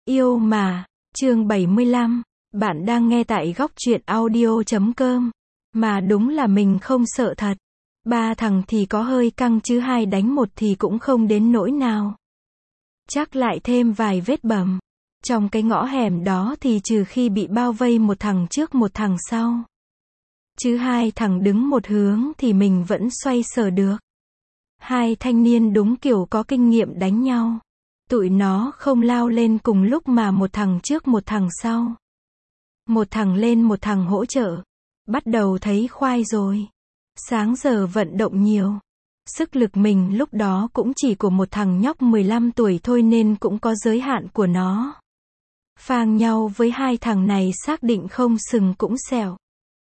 Yêu mà, chương 75, bạn đang nghe tại góc truyện audio.com. Mà đúng là mình không sợ thật. 3 thằng thì có hơi căng chứ 2 đánh 1 thì cũng không đến nỗi nào. Chắc lại thêm vài vết bầm. Trong cái ngõ hẻm đó thì trừ khi bị bao vây một thằng trước một thằng sau. Chứ 2 thằng đứng một hướng thì mình vẫn xoay sở được. 2 thanh niên đúng kiểu có kinh nghiệm đánh nhau. Tụi nó không lao lên cùng lúc mà một thằng trước một thằng sau. Một thằng lên một thằng hỗ trợ. Bắt đầu thấy khoai rồi. Sáng giờ vận động nhiều. Sức lực mình lúc đó cũng chỉ của một thằng nhóc 15 tuổi thôi nên cũng có giới hạn của nó. Phang nhau với 2 thằng này xác định không sừng cũng sẹo.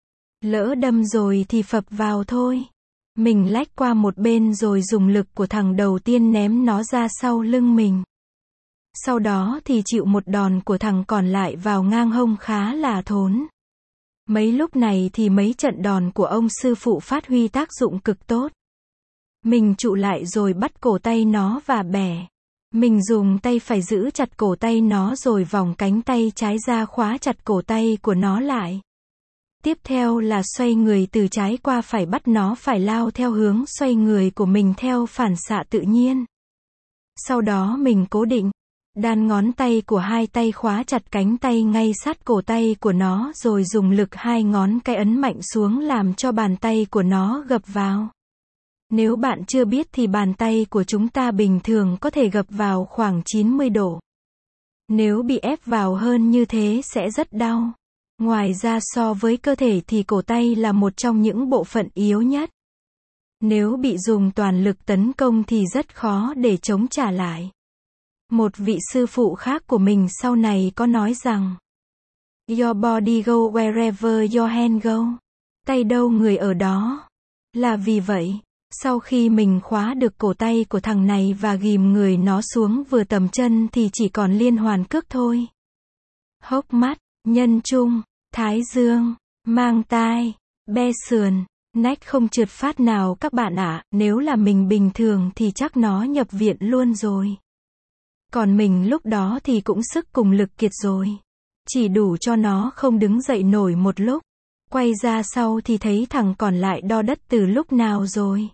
Lỡ đâm rồi thì phập vào thôi. Mình lách qua một bên rồi dùng lực của thằng đầu tiên ném nó ra sau lưng mình. Sau đó thì chịu một đòn của thằng còn lại vào ngang hông khá là thốn. Mấy lúc này thì mấy trận đòn của ông sư phụ phát huy tác dụng cực tốt. Mình trụ lại rồi bắt cổ tay nó và bẻ. Mình dùng tay phải giữ chặt cổ tay nó rồi vòng cánh tay trái ra khóa chặt cổ tay của nó lại. Tiếp theo là xoay người từ trái qua phải bắt nó phải lao theo hướng xoay người của mình theo phản xạ tự nhiên. Sau đó mình cố định, đan ngón tay của 2 tay khóa chặt cánh tay ngay sát cổ tay của nó rồi dùng lực 2 ngón cái ấn mạnh xuống làm cho bàn tay của nó gập vào. Nếu bạn chưa biết thì bàn tay của chúng ta bình thường có thể gập vào khoảng 90 độ. Nếu bị ép vào hơn như thế sẽ rất đau. Ngoài ra so với cơ thể thì cổ tay là một trong những bộ phận yếu nhất. Nếu bị dùng toàn lực tấn công thì rất khó để chống trả lại. Một vị sư phụ khác của mình sau này có nói rằng Your body go wherever your hand go. Tay đâu người ở đó. Là vì vậy, sau khi mình khóa được cổ tay của thằng này và ghìm người nó xuống vừa tầm chân thì chỉ còn liên hoàn cước thôi. Hốc mắt, nhân trung, thái dương, mang tai, be sườn, nách không trượt phát nào các bạn ạ. Nếu là mình bình thường thì chắc nó nhập viện luôn rồi. Còn mình lúc đó thì cũng sức cùng lực kiệt rồi. Chỉ đủ cho nó không đứng dậy nổi một lúc. Quay ra sau thì thấy thằng còn lại đo đất từ lúc nào rồi.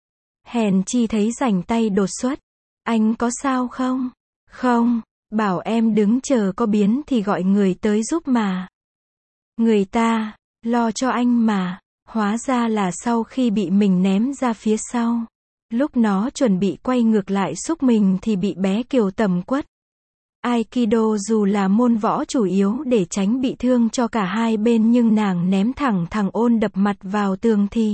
Hèn chi thấy rảnh tay đột xuất. Anh có sao không? Không, bảo em đứng chờ có biến thì gọi người tới giúp mà. Người ta, lo cho anh mà. Hóa ra là sau khi bị mình ném ra phía sau. Lúc nó chuẩn bị quay ngược lại xúc mình thì bị bé Kiều tầm quất. Aikido dù là môn võ chủ yếu để tránh bị thương cho cả hai bên nhưng nàng ném thẳng thằng Ôn đập mặt vào tường thì.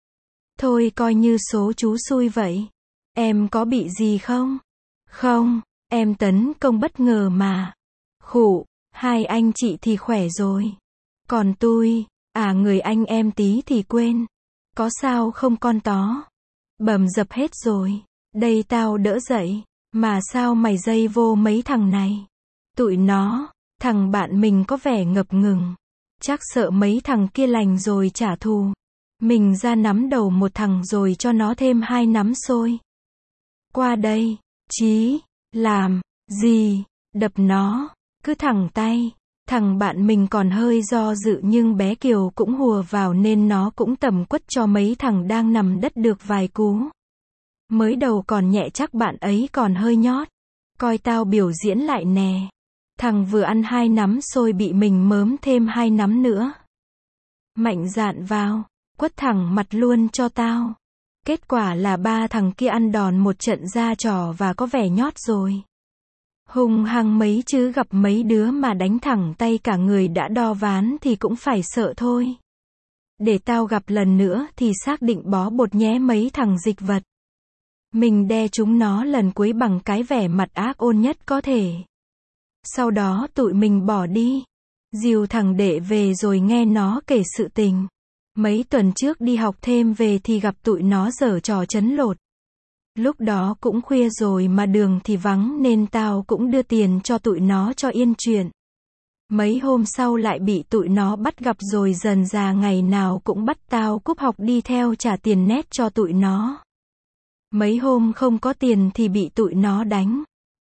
Thôi coi như số chú xui vậy. Em có bị gì không? Không, em tấn công bất ngờ mà. Khụ, 2 anh chị thì khỏe rồi. Còn tôi, người anh em tí thì quên. Có sao không con tó? Bầm dập hết rồi. Đây tao đỡ dậy. Mà sao mày dây vô mấy thằng này? Tụi nó, thằng bạn mình có vẻ ngập ngừng. Chắc sợ mấy thằng kia lành rồi trả thù. Mình ra nắm đầu một thằng rồi cho nó thêm 2 nắm xôi. Qua đây, Chí, làm, gì, đập nó, cứ thẳng tay. Thằng bạn mình còn hơi do dự nhưng bé Kiều cũng hùa vào nên nó cũng tầm quất cho mấy thằng đang nằm đất được vài cú. Mới đầu còn nhẹ chắc bạn ấy còn hơi nhót. Coi tao biểu diễn lại nè. Thằng vừa ăn 2 nắm xôi bị mình mớm thêm 2 nắm nữa. Mạnh dạn vào, quất thẳng mặt luôn cho tao. Kết quả là 3 thằng kia ăn đòn một trận ra trò và có vẻ nhót rồi. Hung hăng mấy chứ gặp mấy đứa mà đánh thẳng tay cả người đã đo ván thì cũng phải sợ thôi. Để tao gặp lần nữa thì xác định bó bột nhé mấy thằng dịch vật. Mình đe chúng nó lần cuối bằng cái vẻ mặt ác ôn nhất có thể. Sau đó tụi mình bỏ đi. Dìu thằng đệ về rồi nghe nó kể sự tình. Mấy tuần trước đi học thêm về thì gặp tụi nó giở trò trấn lột. Lúc đó cũng khuya rồi mà đường thì vắng nên tao cũng đưa tiền cho tụi nó cho yên chuyện. Mấy hôm sau lại bị tụi nó bắt gặp rồi dần dà ngày nào cũng bắt tao cúp học đi theo trả tiền net cho tụi nó. Mấy hôm không có tiền thì bị tụi nó đánh.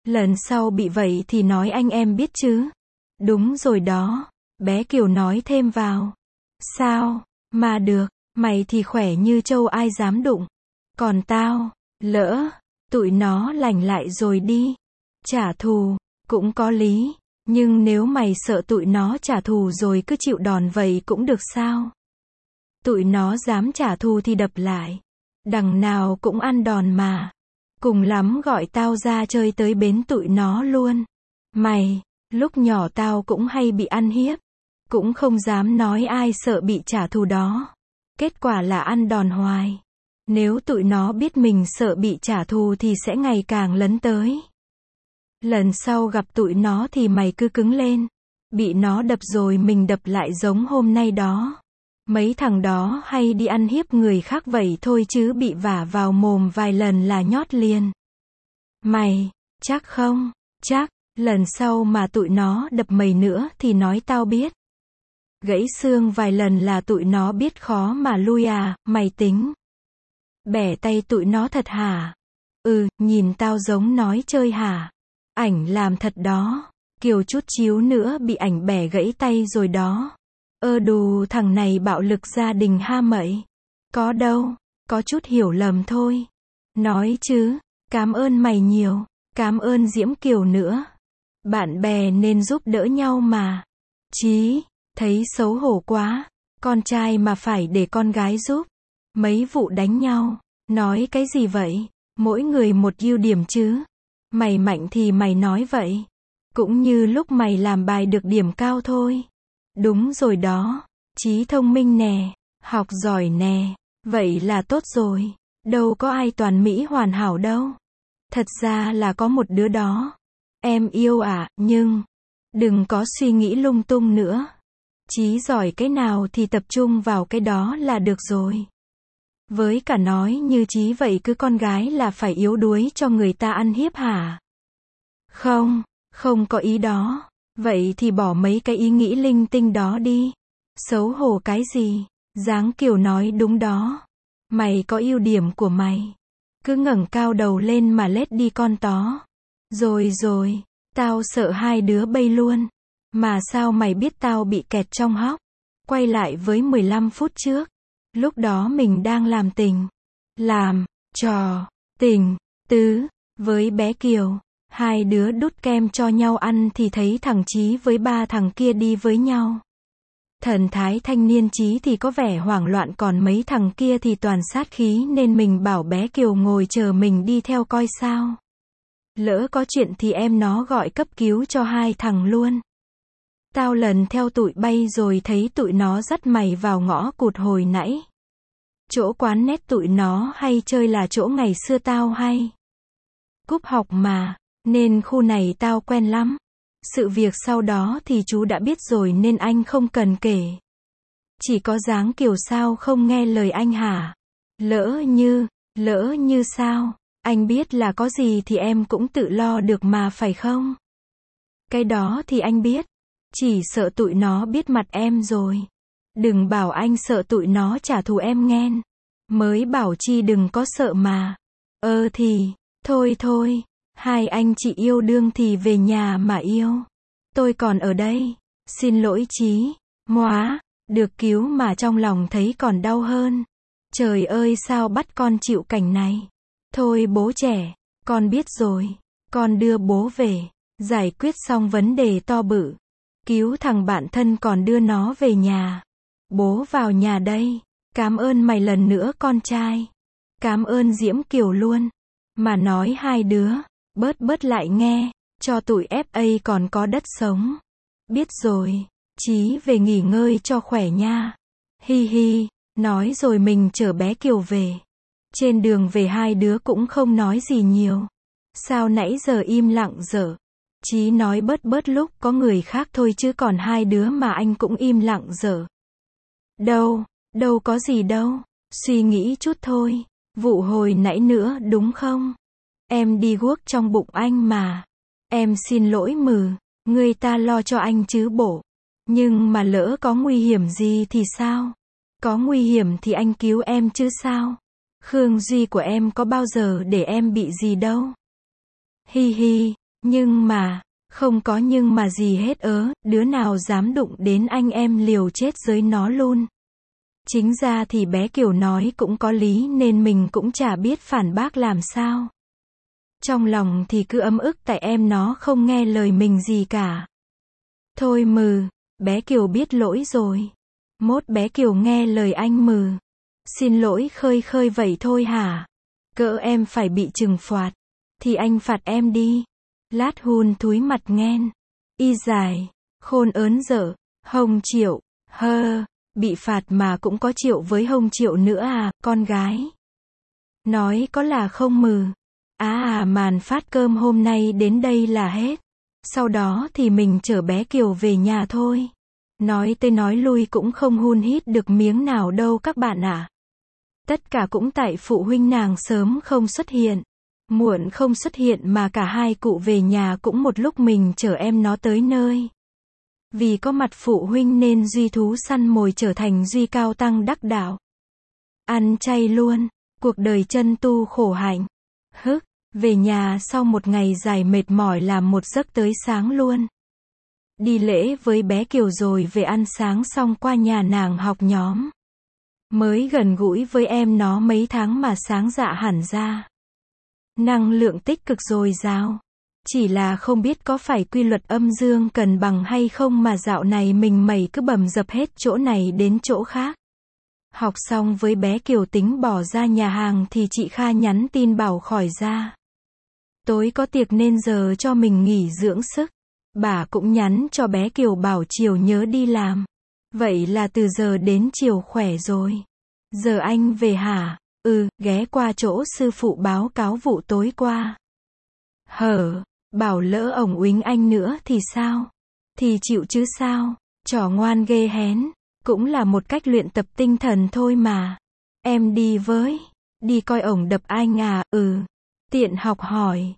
Lần sau bị vậy thì nói anh em biết chứ. Đúng rồi đó. Bé Kiều nói thêm vào. Sao, mà được, mày thì khỏe như trâu ai dám đụng. Còn tao, lỡ, tụi nó lành lại rồi đi. Trả thù, cũng có lý. Nhưng nếu mày sợ tụi nó trả thù rồi cứ chịu đòn vậy cũng được sao? Tụi nó dám trả thù thì đập lại. Đằng nào cũng ăn đòn mà. Cùng lắm gọi tao ra chơi tới bến tụi nó luôn. Mày, lúc nhỏ tao cũng hay bị ăn hiếp. Cũng không dám nói ai sợ bị trả thù đó. Kết quả là ăn đòn hoài. Nếu tụi nó biết mình sợ bị trả thù thì sẽ ngày càng lấn tới. Lần sau gặp tụi nó thì mày cứ cứng lên. Bị nó đập rồi mình đập lại giống hôm nay đó. Mấy thằng đó hay đi ăn hiếp người khác vậy thôi chứ bị vả vào mồm vài lần là nhót liền. Mày, chắc không? Chắc, lần sau mà tụi nó đập mày nữa thì nói tao biết. Gãy xương vài lần là tụi nó biết khó mà lui à, mày tính. Bẻ tay tụi nó thật hả? Nhìn tao giống nói chơi hả? Ảnh làm thật đó. Kiều chút xíu nữa bị ảnh bẻ gãy tay rồi đó. Đù, thằng này bạo lực gia đình ha mậy. Có đâu, có chút hiểu lầm thôi. Nói chứ, cảm ơn mày nhiều, cảm ơn Diễm Kiều nữa. Bạn bè nên giúp đỡ nhau mà. Chí, thấy xấu hổ quá, con trai mà phải để con gái giúp. Mấy vụ đánh nhau, nói cái gì vậy? Mỗi người một ưu điểm chứ. Mày mạnh thì mày nói vậy. Cũng như lúc mày làm bài được điểm cao thôi. Đúng rồi đó, trí thông minh nè, học giỏi nè, vậy là tốt rồi. Đâu có ai toàn mỹ hoàn hảo đâu. Thật ra là có một đứa đó. Em yêu à, nhưng đừng có suy nghĩ lung tung nữa. Chí giỏi cái nào thì tập trung vào cái đó là được rồi. Với cả nói như Chí vậy cứ con gái là phải yếu đuối cho người ta ăn hiếp hả? Không, không có ý đó. Vậy thì bỏ mấy cái ý nghĩ linh tinh đó đi. Xấu hổ cái gì? Giáng Kiều nói đúng đó. Mày có ưu điểm của mày. Cứ ngẩng cao đầu lên mà lết đi con tó. Rồi, tao sợ hai đứa bay luôn. Mà sao mày biết tao bị kẹt trong hốc? Quay lại với 15 phút trước. Lúc đó mình đang làm tình. Làm, trò, tình, tứ, với bé Kiều. Hai đứa đút kem cho nhau ăn thì thấy thằng Chí với ba thằng kia đi với nhau. Thần thái thanh niên Chí thì có vẻ hoảng loạn còn mấy thằng kia thì toàn sát khí nên mình bảo bé Kiều ngồi chờ mình đi theo coi sao. Lỡ có chuyện thì em nó gọi cấp cứu cho hai thằng luôn. Tao lần theo tụi bay rồi thấy tụi nó dắt mày vào ngõ cụt hồi nãy. Chỗ quán nét tụi nó hay chơi là chỗ ngày xưa tao hay cúp học mà, nên khu này tao quen lắm. Sự việc sau đó thì chú đã biết rồi nên anh không cần kể. Chỉ có Giáng Kiều sao không nghe lời anh hả? Lỡ như sao? Anh biết là có gì thì em cũng tự lo được mà phải không? Cái đó thì anh biết. Chỉ sợ tụi nó biết mặt em rồi. Đừng bảo anh sợ tụi nó trả thù em nghen. Mới bảo chi đừng có sợ mà. Thì, thôi. Hai anh chị yêu đương thì về nhà mà yêu. Tôi còn ở đây. Xin lỗi Chí. Móa, được cứu mà trong lòng thấy còn đau hơn. Trời ơi sao bắt con chịu cảnh này. Thôi bố trẻ, con biết rồi. Con đưa bố về. Giải quyết xong vấn đề to bự. Cứu thằng bạn thân còn đưa nó về nhà. Bố vào nhà đây. Cảm ơn mày lần nữa con trai. Cảm ơn Diễm Kiều luôn. Mà nói hai đứa. Bớt lại nghe. Cho tụi FA còn có đất sống. Biết rồi. Chí về nghỉ ngơi cho khỏe nha. Hi. Nói rồi mình chở bé Kiều về. Trên đường về hai đứa cũng không nói gì nhiều. Sao nãy giờ im lặng dở. Chí nói bớt lúc có người khác thôi chứ còn hai đứa mà anh cũng im lặng dở. Đâu có gì đâu. Suy nghĩ chút thôi. Vụ hồi nãy nữa đúng không? Em đi guốc trong bụng anh mà. Em xin lỗi người ta lo cho anh chứ bộ. Nhưng mà lỡ có nguy hiểm gì thì sao? Có nguy hiểm thì anh cứu em chứ sao? Khương Duy của em có bao giờ để em bị gì đâu. Hi, Nhưng mà, không có nhưng mà gì hết đứa nào dám đụng đến anh em liều chết với nó luôn. Chính ra thì bé Kiều nói cũng có lý nên mình cũng chả biết phản bác làm sao. Trong lòng thì cứ ấm ức tại em nó không nghe lời mình gì cả. Thôi mừ, bé Kiều biết lỗi rồi. Mốt bé Kiều nghe lời anh mừ. Xin lỗi khơi khơi vậy thôi hả? Cỡ em phải bị trừng phạt. Thì anh phạt em đi. Lát hun thúi mặt nghen. Y dài, khôn ớn dở, Hồng Triệu, bị phạt mà cũng có Triệu với Hồng Triệu nữa à, con gái. Nói có là không mừ. Màn phát cơm hôm nay đến đây là hết. Sau đó thì mình chở bé Kiều về nhà thôi. Nói tới nói lui cũng không hun hít được miếng nào đâu các bạn ạ. Tất cả cũng tại phụ huynh nàng sớm không xuất hiện. Muộn không xuất hiện mà cả hai cụ về nhà cũng một lúc mình chở em nó tới nơi. Vì có mặt phụ huynh nên Duy thú săn mồi trở thành Duy cao tăng đắc đạo. Ăn chay luôn, cuộc đời chân tu khổ hạnh. Về nhà sau một ngày dài mệt mỏi làm một giấc tới sáng luôn. Đi lễ với bé Kiều rồi về ăn sáng xong qua nhà nàng học nhóm. Mới gần gũi với em nó mấy tháng mà sáng dạ hẳn ra. Năng lượng tích cực dồi dào. Chỉ là không biết có phải quy luật âm dương cân bằng hay không mà dạo này mình mẩy cứ bầm dập hết chỗ này đến chỗ khác. Học xong với bé Kiều tính bỏ ra nhà hàng thì chị Kha nhắn tin bảo khỏi ra. Tối có tiệc nên giờ cho mình nghỉ dưỡng sức. Bà cũng nhắn cho bé Kiều bảo chiều nhớ đi làm. Vậy là từ giờ đến chiều khỏe rồi. Giờ anh về hả? Ghé qua chỗ sư phụ báo cáo vụ tối qua. Bảo lỡ ổng uýnh anh nữa thì sao? Thì chịu chứ sao? Trò ngoan ghê hén. Cũng là một cách luyện tập tinh thần thôi mà. Em đi với. Đi coi ổng đập anh à? Tiện học hỏi.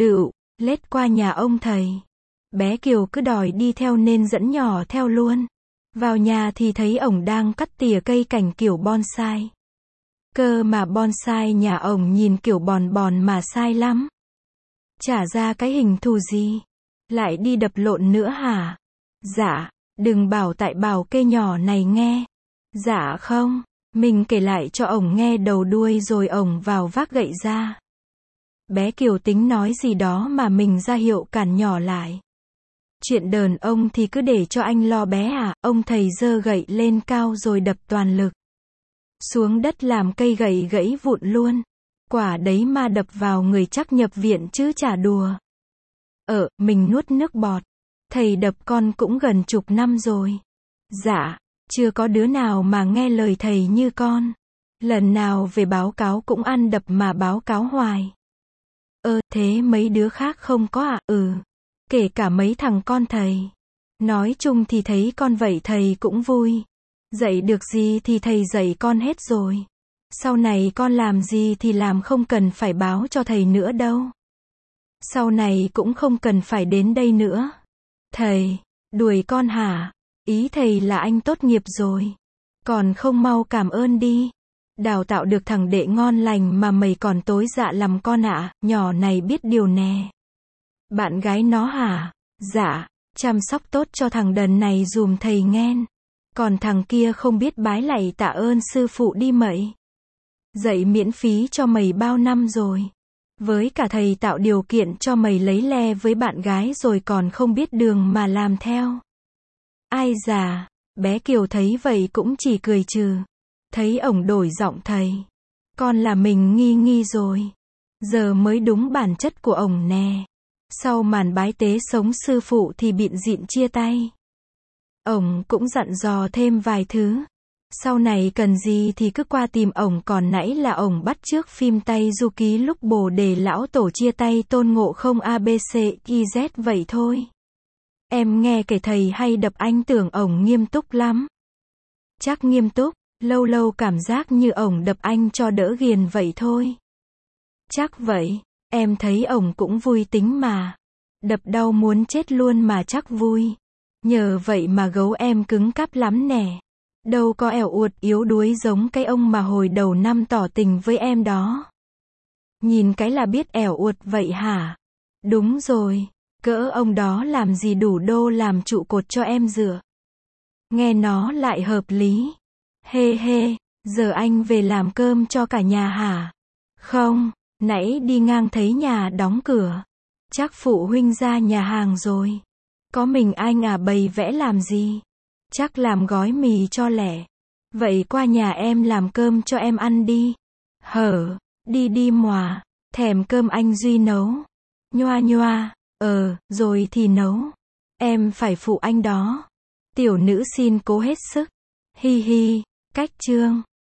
Lết qua nhà ông thầy. Bé Kiều cứ đòi đi theo nên dẫn nhỏ theo luôn. Vào nhà thì thấy ổng đang cắt tỉa cây cảnh kiểu bonsai. Cơ mà bonsai nhà ổng nhìn kiểu bòn bòn mà sai lắm. Chả ra cái hình thù gì. Lại đi đập lộn nữa hả? Dạ, đừng bảo tại bảo kê nhỏ này nghe. Dạ không, mình kể lại cho ổng nghe đầu đuôi rồi ổng vào vác gậy ra. Bé Kiều tính nói gì đó mà mình ra hiệu cản nhỏ lại. Chuyện đờn ông thì cứ để cho anh lo bé à, ông thầy giơ gậy lên cao rồi đập toàn lực. Xuống đất làm cây gậy gãy vụn luôn. Quả đấy mà đập vào người chắc nhập viện chứ chả đùa. Mình nuốt nước bọt. Thầy đập con cũng gần chục năm rồi. Dạ, chưa có đứa nào mà nghe lời thầy như con. Lần nào về báo cáo cũng ăn đập mà báo cáo hoài. Thế mấy đứa khác không có à? Kể cả mấy thằng con thầy. Nói chung thì thấy con vậy thầy cũng vui. Dạy được gì thì thầy dạy con hết rồi. Sau này con làm gì thì làm không cần phải báo cho thầy nữa đâu. Sau này cũng không cần phải đến đây nữa. Thầy, đuổi con hả? Ý thầy là anh tốt nghiệp rồi. Còn không mau cảm ơn đi. Đào tạo được thằng đệ ngon lành mà mày còn tối dạ làm con ạ, nhỏ này biết điều nè. Bạn gái nó hả? Dạ, chăm sóc tốt cho thằng đần này dùm thầy nghen. Còn thằng kia không biết bái lạy tạ ơn sư phụ đi mậy. Dạy miễn phí cho mày bao năm rồi. Với cả thầy tạo điều kiện cho mày lấy le với bạn gái rồi còn không biết đường mà làm theo. Ai già, bé Kiều thấy vậy cũng chỉ cười trừ. Thấy ổng đổi giọng thầy. Con là mình nghi rồi. Giờ mới đúng bản chất của ổng nè. Sau màn bái tế sống sư phụ thì bịn dịn chia tay. Ổng cũng dặn dò thêm vài thứ. Sau này cần gì thì cứ qua tìm ổng, còn nãy là ổng bắt chước phim Tây Du Ký lúc Bồ Đề lão tổ chia tay Tôn Ngộ Không ABCYZ vậy thôi. Em nghe kể thầy hay đập anh tưởng ổng nghiêm túc lắm. Chắc nghiêm túc, lâu lâu cảm giác như ổng đập anh cho đỡ ghiền vậy thôi. Chắc vậy, em thấy ổng cũng vui tính mà. Đập đau muốn chết luôn mà chắc vui. Nhờ vậy mà gấu em cứng cáp lắm nè. Đâu có ẻo uột yếu đuối giống cái ông mà hồi đầu năm tỏ tình với em đó. Nhìn cái là biết ẻo uột vậy hả? Đúng rồi, Cỡ ông đó làm gì đủ đô làm trụ cột cho em dựa. Nghe nó lại hợp lý. Hê hê, giờ anh về làm cơm cho cả nhà hả? Không, nãy đi ngang thấy nhà đóng cửa. Chắc phụ huynh ra nhà hàng rồi. Có mình anh à, bày vẽ làm gì? Chắc làm gói mì cho lẻ. Vậy qua nhà em làm cơm cho em ăn đi. Hở, đi đi mòa, thèm cơm anh Duy nấu. Nhoa nhoa, rồi thì nấu. Em phải phụ anh đó. Tiểu nữ xin cố hết sức. Hi hi, cách chương.